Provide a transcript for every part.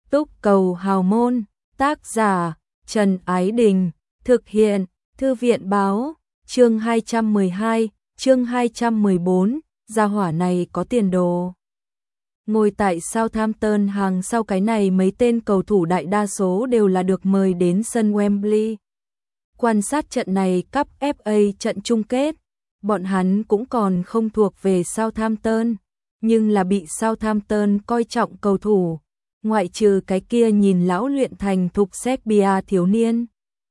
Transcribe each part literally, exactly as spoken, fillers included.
Túc cầu hào môn, tác giả Trần Ái Đình, thực hiện Thư viện báo, chương hai trăm mười hai, chương hai trăm mười bốn, gia hỏa này có tiền đồ. Ngồi tại Southampton hàng sau cái này mấy tên cầu thủ đại đa số đều là được mời đến sân Wembley. Quan sát trận này cúp ép a trận chung kết, bọn hắn cũng còn không thuộc về Southampton, nhưng là bị Southampton coi trọng cầu thủ, ngoại trừ cái kia nhìn lão luyện thành thục Serbia thiếu niên.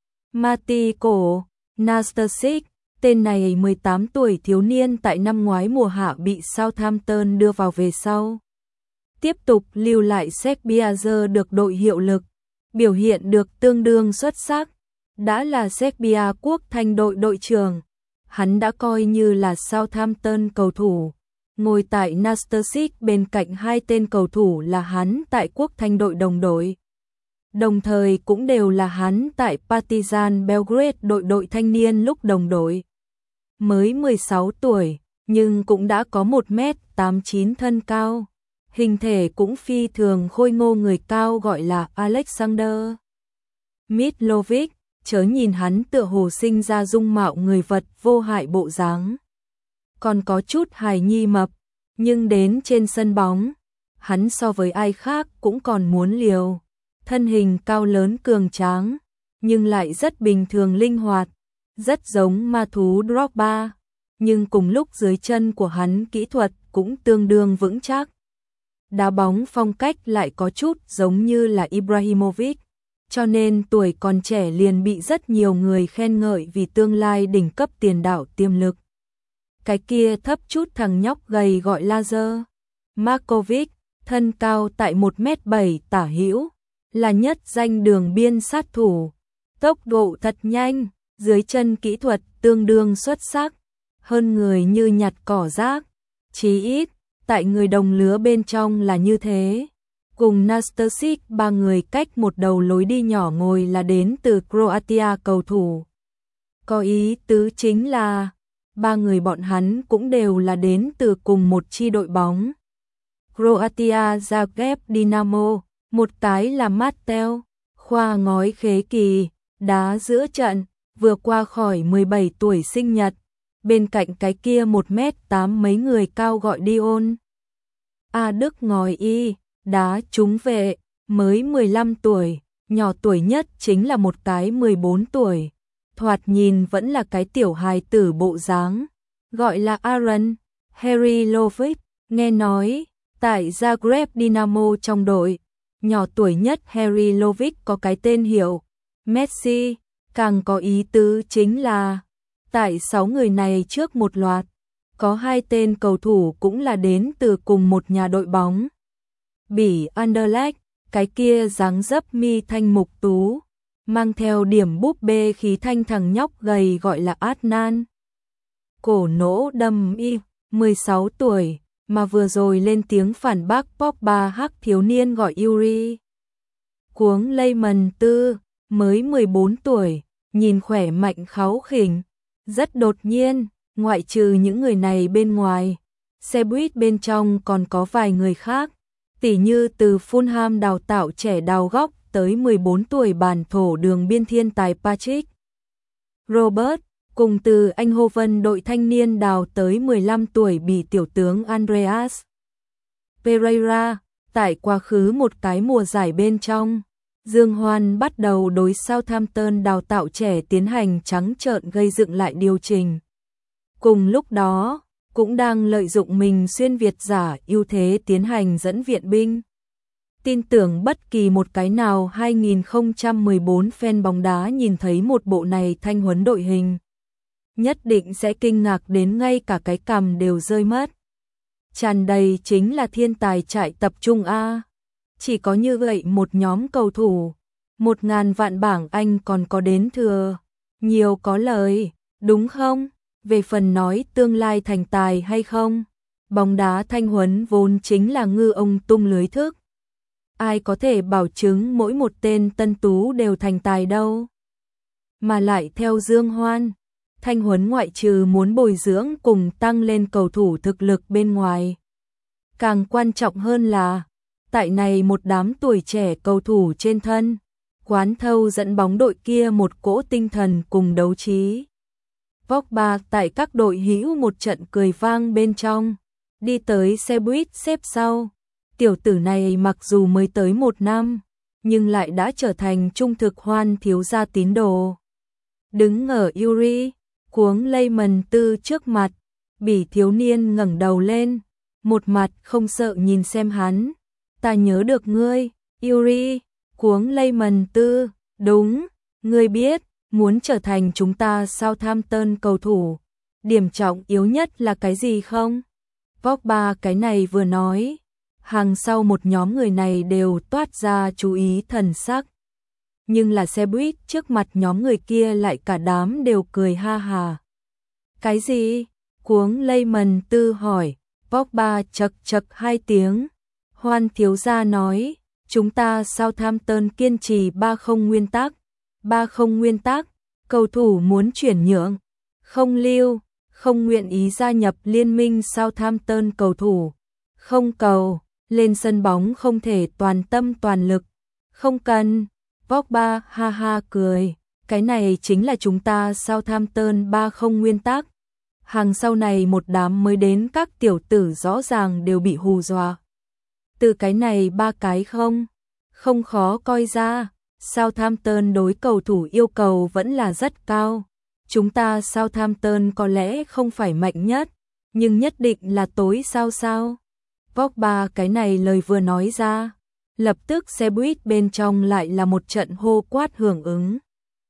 Matiko Nastasic, tên này mười tám tuổi thiếu niên tại năm ngoái mùa hạ bị Southampton đưa vào về sau. Tiếp tục lưu lại Serbia giờ được đội hiệu lực, biểu hiện được tương đương xuất sắc, đã là Serbia quốc thanh đội đội trưởng. Hắn đã coi như là Southampton cầu thủ, ngồi tại Nastasic bên cạnh hai tên cầu thủ là hắn tại quốc thanh đội đồng đội. Đồng thời cũng đều là hắn tại Partizan Belgrade đội đội thanh niên lúc đồng đội. Mới mười sáu tuổi, nhưng cũng đã có một mét tám mươi chín thân cao. Hình thể cũng phi thường khôi ngô, người cao gọi là Alexander Mitrovic, chớ nhìn hắn tựa hồ sinh ra dung mạo người vật vô hại bộ dáng. Còn có chút hài nhi mập, nhưng đến trên sân bóng, hắn so với ai khác cũng còn muốn liều. Thân hình cao lớn cường tráng, nhưng lại rất bình thường linh hoạt, rất giống ma thú Drogba, nhưng cùng lúc dưới chân của hắn kỹ thuật cũng tương đương vững chắc. Đá bóng phong cách lại có chút giống như là Ibrahimovic, cho nên tuổi còn trẻ liền bị rất nhiều người khen ngợi vì tương lai đỉnh cấp tiền đạo tiềm lực. Cái kia thấp chút thằng nhóc gầy gọi Lazar Markovic, thân cao tại một mét bảy tả hữu, là nhất danh đường biên sát thủ, tốc độ thật nhanh, dưới chân kỹ thuật tương đương xuất sắc, hơn người như nhặt cỏ rác, chí ít tại người đồng lứa bên trong là như thế. Cùng Nastasic ba người cách một đầu lối đi nhỏ ngồi là đến từ Croatia cầu thủ. Có ý tứ chính là ba người bọn hắn cũng đều là đến từ cùng một chi đội bóng. Croatia Zagreb Dinamo, một cái là Matteo, khoa ngói khế kỳ, đá giữa trận, vừa qua khỏi mười bảy tuổi sinh nhật, bên cạnh cái kia một mét tám mấy người cao gọi Dion. A Đức ngói y, đá trúng vệ, mới mười lăm tuổi, nhỏ tuổi nhất chính là một cái mười bốn tuổi, thoạt nhìn vẫn là cái tiểu hài tử bộ dáng, gọi là Aaron Herilovic, nghe nói tại Zagreb Dinamo trong đội, nhỏ tuổi nhất Herilovic có cái tên hiệu Messi, càng có ý tứ chính là tại sáu người này trước một loạt, có hai tên cầu thủ cũng là đến từ cùng một nhà đội bóng. Bỉ Anderlecht, cái kia dáng dấp mi thanh mục tú, mang theo điểm búp bê khí thanh thằng nhóc gầy gọi là Adnan. Cổ nỗ đâm y, mười sáu tuổi, mà vừa rồi lên tiếng phản bác Pogba hắc thiếu niên gọi Yuri. Cuống Lehmann Tư, mới mười bốn tuổi, nhìn khỏe mạnh kháu khỉnh, rất đột nhiên, ngoại trừ những người này bên ngoài, xe buýt bên trong còn có vài người khác, tỉ như từ Fulham đào tạo trẻ đào góc tới mười bốn tuổi bản thổ đường biên thiên tài Patrick Robert, cùng từ Eindhoven đội thanh niên đào tới mười lăm tuổi Bỉ tiểu tướng Andreas Pereira. Tại quá khứ một cái mùa giải bên trong, Dương Hoan bắt đầu đối Southampton đào tạo trẻ tiến hành trắng trợn gây dựng lại điều chỉnh. Cùng lúc đó, cũng đang lợi dụng mình xuyên Việt giả ưu thế tiến hành dẫn viện binh. Tin tưởng bất kỳ một cái nào hai không một bốn fan bóng đá nhìn thấy một bộ này thanh huấn đội hình, nhất định sẽ kinh ngạc đến ngay cả cái cằm đều rơi mất. Tràn đầy chính là thiên tài trại tập trung A. Chỉ có như vậy một nhóm cầu thủ, một ngàn vạn bảng Anh còn có đến thừa. Nhiều có lời, đúng không? Về phần nói tương lai thành tài hay không, bóng đá thanh huấn vốn chính là ngư ông tung lưới thức. Ai có thể bảo chứng mỗi một tên tân tú đều thành tài đâu. Mà lại theo Dương Hoan, thanh huấn ngoại trừ muốn bồi dưỡng cùng tăng lên cầu thủ thực lực bên ngoài, càng quan trọng hơn là Tại này một đám tuổi trẻ cầu thủ trên thân, Quán Thâu dẫn bóng đội kia một cỗ tinh thần cùng đấu trí. Pogba tại các đội hữu một trận cười vang bên trong, đi tới xe buýt xếp sau. Tiểu tử này mặc dù mới tới một năm, nhưng lại đã trở thành trung thực Hoan thiếu gia tín đồ. Đứng ở Yuri, cuống Lehmann Tư trước mặt, Bỉ thiếu niên ngẩng đầu lên, một mặt không sợ nhìn xem hắn. Ta nhớ được ngươi, Yuri, cuống Lehmann Tư, đúng, ngươi biết, muốn trở thành chúng ta Southampton cầu thủ, điểm trọng yếu nhất là cái gì không? Pogba cái này vừa nói, hàng sau một nhóm người này đều toát ra chú ý thần sắc. Nhưng là xe buýt trước mặt nhóm người kia lại cả đám đều cười ha hà. Cái gì? Cuống Lehmann Tư hỏi. Pogba chậc chậc hai tiếng. Hoan thiếu gia nói, chúng ta Southampton kiên trì ba không nguyên tắc. ba không nguyên tắc, cầu thủ muốn chuyển nhượng, không lưu, không nguyện ý gia nhập liên minh Southampton cầu thủ, không cầu, lên sân bóng không thể toàn tâm toàn lực, không cần. Pogba ha ha cười, cái này chính là chúng ta Southampton ba không nguyên tắc. Hàng sau này một đám mới đến các tiểu tử rõ ràng đều bị hù dọa. Từ cái này ba cái không, không khó coi ra, Southampton đối cầu thủ yêu cầu vẫn là rất cao. Chúng ta Southampton có lẽ không phải mạnh nhất, nhưng nhất định là tối sao sao. Pogba cái này lời vừa nói ra, lập tức xe buýt bên trong lại là một trận hô quát hưởng ứng.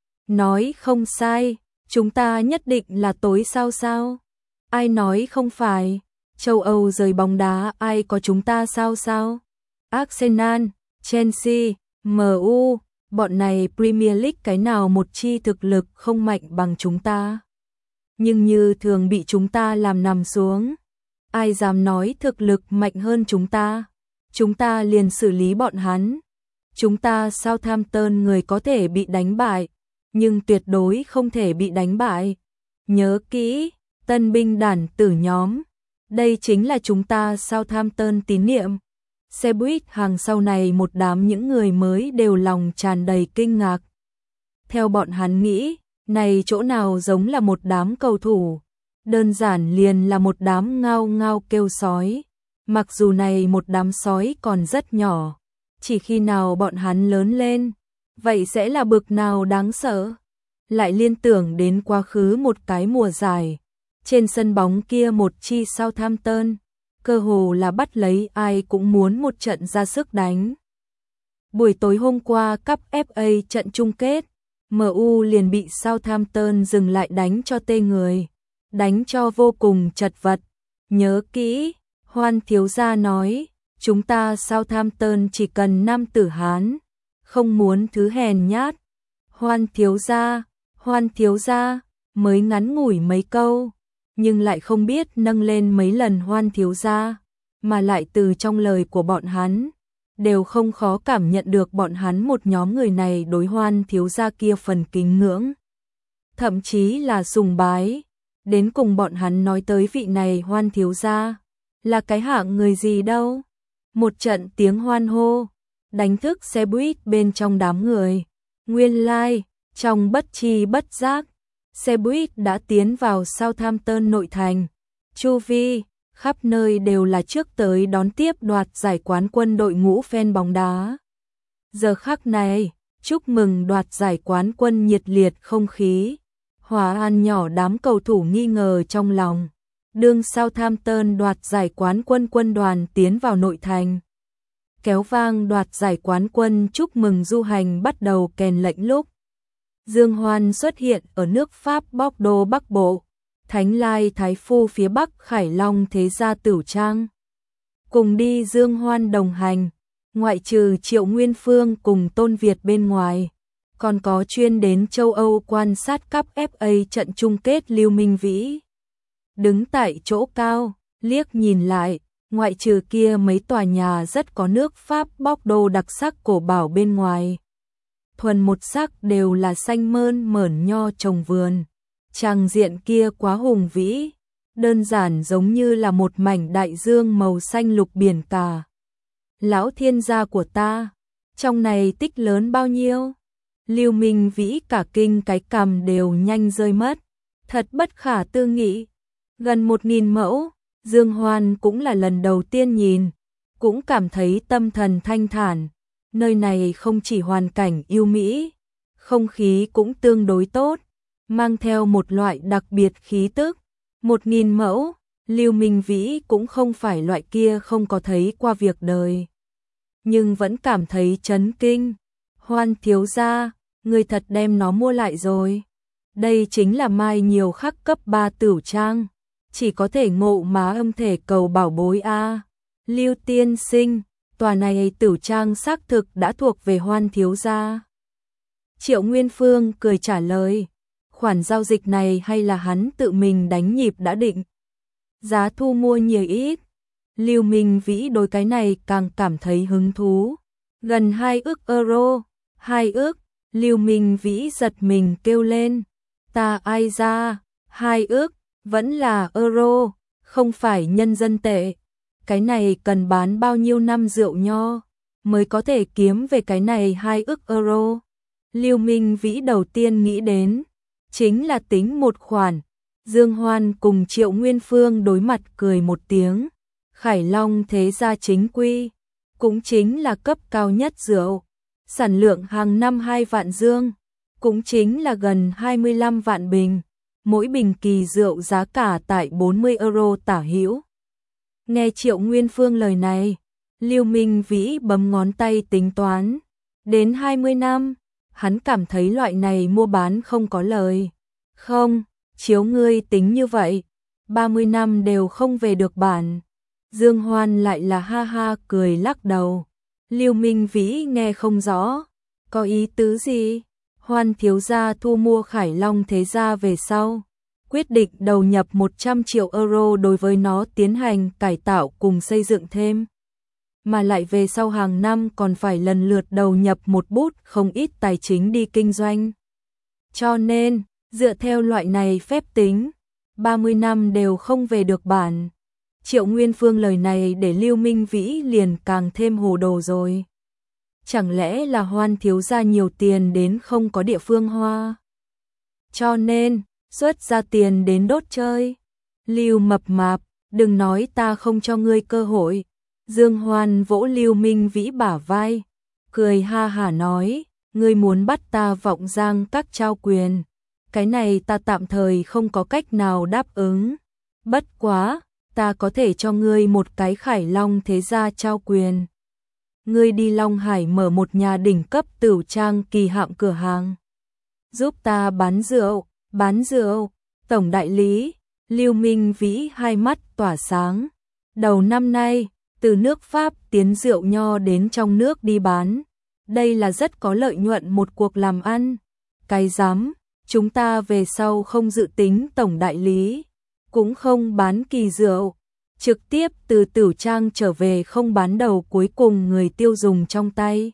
Nói không sai, chúng ta nhất định là tối sao sao. Ai nói không phải, châu Âu rời bóng đá ai có chúng ta sao sao. Arsenal, Chelsea, em u, bọn này Premier League cái nào một chi thực lực không mạnh bằng chúng ta. Nhưng như thường bị chúng ta làm nằm xuống. Ai dám nói thực lực mạnh hơn chúng ta, chúng ta liền xử lý bọn hắn. Chúng ta Southampton người có thể bị đánh bại, nhưng tuyệt đối không thể bị đánh bại. Nhớ kỹ, tân binh đản tử nhóm, đây chính là chúng ta Southampton tín niệm. Xe buýt hàng sau này một đám những người mới đều lòng tràn đầy kinh ngạc. Theo bọn hắn nghĩ, này chỗ nào giống là một đám cầu thủ, đơn giản liền là một đám ngao ngao kêu sói. Mặc dù này một đám sói còn rất nhỏ, chỉ khi nào bọn hắn lớn lên, vậy sẽ là bực nào đáng sợ. Lại liên tưởng đến quá khứ một cái mùa giải, trên sân bóng kia một chi Southampton, cơ hồ là bắt lấy ai cũng muốn một trận ra sức đánh. Buổi tối hôm qua cúp ép a trận chung kết, em u liền bị Southampton dừng lại đánh cho tê người, đánh cho vô cùng chật vật. Nhớ kỹ, Hoan thiếu gia nói, chúng ta Southampton chỉ cần nam tử Hán, không muốn thứ hèn nhát. Hoan thiếu gia, Hoan thiếu gia, mới ngắn ngủi mấy câu, nhưng lại không biết nâng lên mấy lần Hoan thiếu gia, mà lại từ trong lời của bọn hắn, đều không khó cảm nhận được bọn hắn một nhóm người này đối Hoan thiếu gia kia phần kính ngưỡng, thậm chí là sùng bái. Đến cùng bọn hắn nói tới vị này Hoan thiếu gia, là cái hạng người gì đâu. Một trận tiếng hoan hô, đánh thức xe buýt bên trong đám người. Nguyên lai, like, trong bất chi bất giác, xe buýt đã tiến vào Southampton nội thành. Chu vi, khắp nơi đều là trước tới đón tiếp đoạt giải quán quân đội ngũ fan bóng đá. Giờ khắc này, chúc mừng đoạt giải quán quân nhiệt liệt không khí. Hòa an nhỏ đám cầu thủ nghi ngờ trong lòng. Đương Southampton đoạt giải quán quân quân đoàn tiến vào nội thành. Kéo vang đoạt giải quán quân chúc mừng du hành bắt đầu kèn lệnh lúc. Dương Hoan xuất hiện ở nước Pháp Bordeaux Bắc Bộ, Thánh Lai Thái Phu phía Bắc Khải Long Thế Gia Tửu Trang. Cùng đi Dương Hoan đồng hành, ngoại trừ Triệu Nguyên Phương cùng Tôn Việt bên ngoài, còn có chuyên đến châu Âu quan sát cúp ép a trận chung kết Lưu Minh Vĩ. Đứng tại chỗ cao, liếc nhìn lại, ngoại trừ kia mấy tòa nhà rất có nước Pháp Bordeaux đặc sắc cổ bảo bên ngoài. Thuần một sắc đều là xanh mơn mởn nho trồng vườn. Tràng diện kia quá hùng vĩ, đơn giản giống như là một mảnh đại dương màu xanh lục biển cả. lão thiên gia của ta, trong này tích lớn bao nhiêu? Lưu Minh Vĩ cả kinh cái cằm đều nhanh rơi mất, thật bất khả tư nghị. Gần một nghìn mẫu, Dương Hoan cũng là lần đầu tiên nhìn, cũng cảm thấy tâm thần thanh thản. Nơi này không chỉ hoàn cảnh yêu mỹ, không khí cũng tương đối tốt, mang theo một loại đặc biệt khí tức. Một nghìn mẫu, Lưu Minh Vĩ cũng không phải loại kia không có thấy qua việc đời, nhưng vẫn cảm thấy chấn kinh. Hoan thiếu gia, người thật đem nó mua lại rồi. Đây chính là mai nhiều khắc cấp ba tửu trang, chỉ có thể ngộ má âm thể cầu bảo bối a. Lưu tiên sinh, tòa này tửu trang xác thực đã thuộc về Hoan thiếu gia. Triệu Nguyên Phương cười trả lời, khoản giao dịch này hay là hắn tự mình đánh nhịp đã định. Giá thu mua nhiều ít. Lưu Minh Vĩ đối cái này càng cảm thấy hứng thú. Gần hai ức euro. Hai ức. Lưu Minh Vĩ giật mình kêu lên. Ta ai ra? Hai ức. Vẫn là euro. Không phải nhân dân tệ. Cái này cần bán bao nhiêu năm rượu nho mới có thể kiếm về cái này hai ức euro. Lưu Minh Vĩ đầu tiên nghĩ đến chính là tính một khoản. Dương Hoan cùng Triệu Nguyên Phương đối mặt cười một tiếng. Khải Long thế gia chính quy, cũng chính là cấp cao nhất rượu, sản lượng hàng năm hai vạn dương, cũng chính là gần hai mươi lăm vạn bình, mỗi bình kỳ rượu giá cả tại bốn mươi euro tả hữu. Nghe Triệu Nguyên Phương lời này, Lưu Minh Vĩ bấm ngón tay tính toán, đến hai mươi năm, hắn cảm thấy loại này mua bán không có lời. Không, chiếu ngươi tính như vậy, ba mươi năm đều không về được bản. Dương Hoan lại là ha ha cười lắc đầu. Lưu Minh Vĩ nghe không rõ, có ý tứ gì? Hoan thiếu gia thu mua Khải Long thế gia về sau, quyết định đầu nhập một trăm triệu euro đối với nó tiến hành cải tạo cùng xây dựng thêm. Mà lại về sau hàng năm còn phải lần lượt đầu nhập một bút không ít tài chính đi kinh doanh. Cho nên, dựa theo loại này phép tính, ba mươi năm đều không về được bản. Triệu Nguyên Phương lời này để Lưu Minh Vĩ liền càng thêm hồ đồ rồi. Chẳng lẽ là Hoan thiếu gia nhiều tiền đến không có địa phương hoa? Cho nên, xuất ra tiền đến đốt chơi. Lưu mập mạp, đừng nói ta không cho ngươi cơ hội. Dương Hoan vỗ Lưu Minh Vĩ bả vai, cười ha hả nói, ngươi muốn bắt ta Vọng Giang các trao quyền. Cái này ta tạm thời không có cách nào đáp ứng. Bất quá, ta có thể cho ngươi một cái Khải Long thế gia trao quyền. Ngươi đi Long Hải mở một nhà đỉnh cấp tửu trang kỳ hạng cửa hàng. Giúp ta bán rượu, bán rượu, tổng đại lý. Lưu Minh Vĩ hai mắt tỏa sáng. Đầu năm nay, từ nước Pháp tiến rượu nho đến trong nước đi bán. Đây là rất có lợi nhuận một cuộc làm ăn. Cái dám, chúng ta về sau không dự tính tổng đại lý, cũng không bán kỳ rượu, trực tiếp từ tửu trang trở về không bán đầu cuối cùng người tiêu dùng trong tay.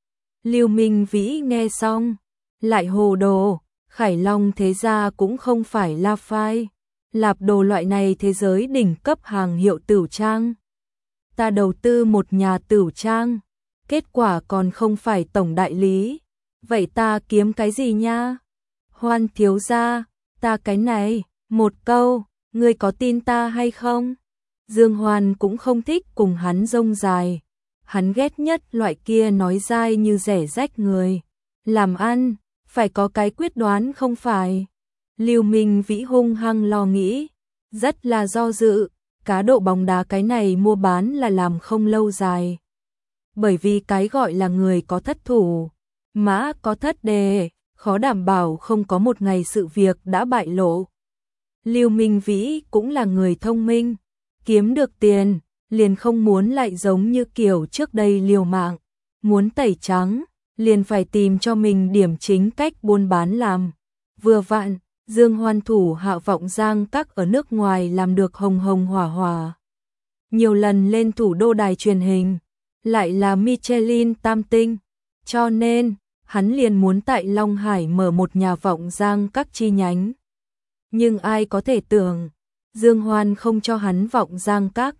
Lưu Minh Vĩ nghe xong, lại hồ đồ, Khải Long thế gia cũng không phải La Phai, Lạp Đồ loại này thế giới đỉnh cấp hàng hiệu tửu trang. Ta đầu tư một nhà tửu trang, kết quả còn không phải tổng đại lý, vậy ta kiếm cái gì nha? Hoan thiếu gia, ta cái này, một câu, ngươi có tin ta hay không? Dương Hoan cũng không thích cùng hắn rông dài, hắn ghét nhất loại kia nói dai như rẻ rách người. Làm ăn, phải có cái quyết đoán không phải? Lưu Minh Vĩ hung hăng lo nghĩ, rất là do dự, cá độ bóng đá cái này mua bán là làm không lâu dài. Bởi vì cái gọi là người có thất thủ, mã có thất đề, khó đảm bảo không có một ngày sự việc đã bại lộ. Lưu Minh Vĩ cũng là người thông minh, kiếm được tiền, liền không muốn lại giống như kiểu trước đây liều mạng, muốn tẩy trắng, liền phải tìm cho mình điểm chính cách buôn bán làm. Vừa vặn, Dương Hoan thủ hạ Vọng Giang các ở nước ngoài làm được hồng hồng hỏa hỏa. Nhiều lần lên thủ đô đài truyền hình, lại là Michelin tam tinh, cho nên, hắn liền muốn tại Long Hải mở một nhà Vọng Giang các chi nhánh. Nhưng ai có thể tưởng, Dương Hoan không cho hắn Vọng Giang các,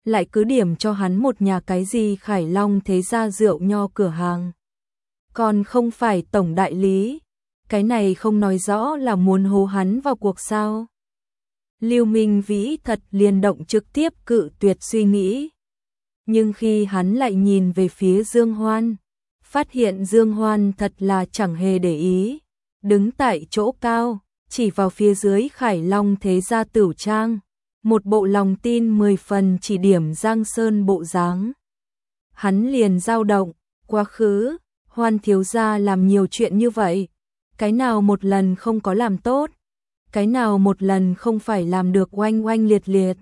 lại cứ điểm cho hắn một nhà cái gì Khải Long thế gia rượu nho cửa hàng. Còn không phải tổng đại lý, cái này không nói rõ là muốn hố hắn vào cuộc sao. Lưu Minh Vĩ thật liền động trực tiếp cự tuyệt suy nghĩ. Nhưng khi hắn lại nhìn về phía Dương Hoan, phát hiện Dương Hoan thật là chẳng hề để ý, đứng tại chỗ cao, chỉ vào phía dưới Khải Long thế gia Tửu Trang, một bộ lòng tin mười phần chỉ điểm Giang Sơn bộ dáng. Hắn liền dao động, quá khứ, Hoan thiếu gia làm nhiều chuyện như vậy, cái nào một lần không có làm tốt, cái nào một lần không phải làm được oanh oanh liệt liệt.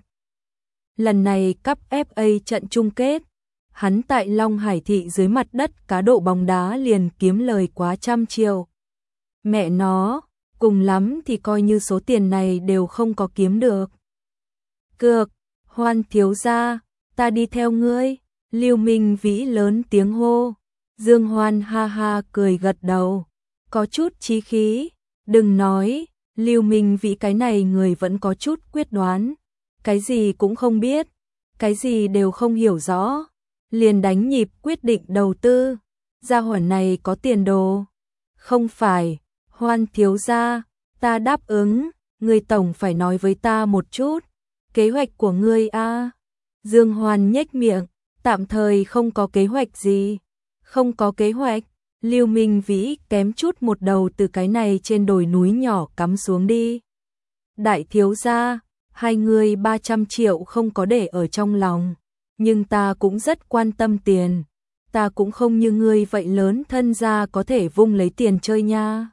Lần này cúp ép a trận chung kết, hắn tại Long Hải thị dưới mặt đất cá độ bóng đá liền kiếm lời quá trăm triệu. Mẹ nó, cùng lắm thì coi như số tiền này đều không có kiếm được. Cược, Hoan thiếu gia, ta đi theo ngươi, Lưu Minh Vĩ lớn tiếng hô. Dương Hoan ha ha cười gật đầu, có chút chí khí, đừng nói, Lưu Minh Vĩ cái này người vẫn có chút quyết đoán, cái gì cũng không biết, cái gì đều không hiểu rõ, liền đánh nhịp quyết định đầu tư, gia hỏa này có tiền đồ. Không phải, Hoan thiếu gia, ta đáp ứng, ngươi tổng phải nói với ta một chút, kế hoạch của ngươi a. Dương Hoan nhếch miệng, tạm thời không có kế hoạch gì. Không có kế hoạch, Lưu Minh Vĩ kém chút một đầu từ cái này trên đồi núi nhỏ cắm xuống đi. Đại thiếu gia, hai người ba trăm triệu không có để ở trong lòng, nhưng ta cũng rất quan tâm tiền, ta cũng không như ngươi vậy lớn thân gia có thể vung lấy tiền chơi nha.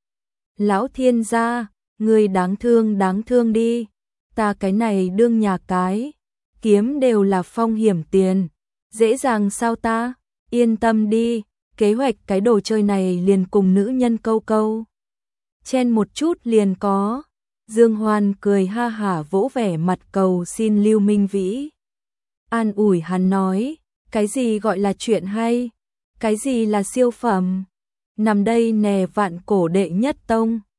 Lão thiên gia, ngươi đáng thương đáng thương đi, ta cái này đương nhà cái, kiếm đều là phong hiểm tiền, dễ dàng sao ta? Yên tâm đi, kế hoạch cái đồ chơi này liền cùng nữ nhân câu câu. Chen một chút liền có. Dương Hoan cười ha hả vỗ vẻ mặt cầu xin Lưu Minh Vĩ. An ủi hắn nói, cái gì gọi là chuyện hay, cái gì là siêu phẩm. Nằm đây nè vạn cổ đệ nhất tông,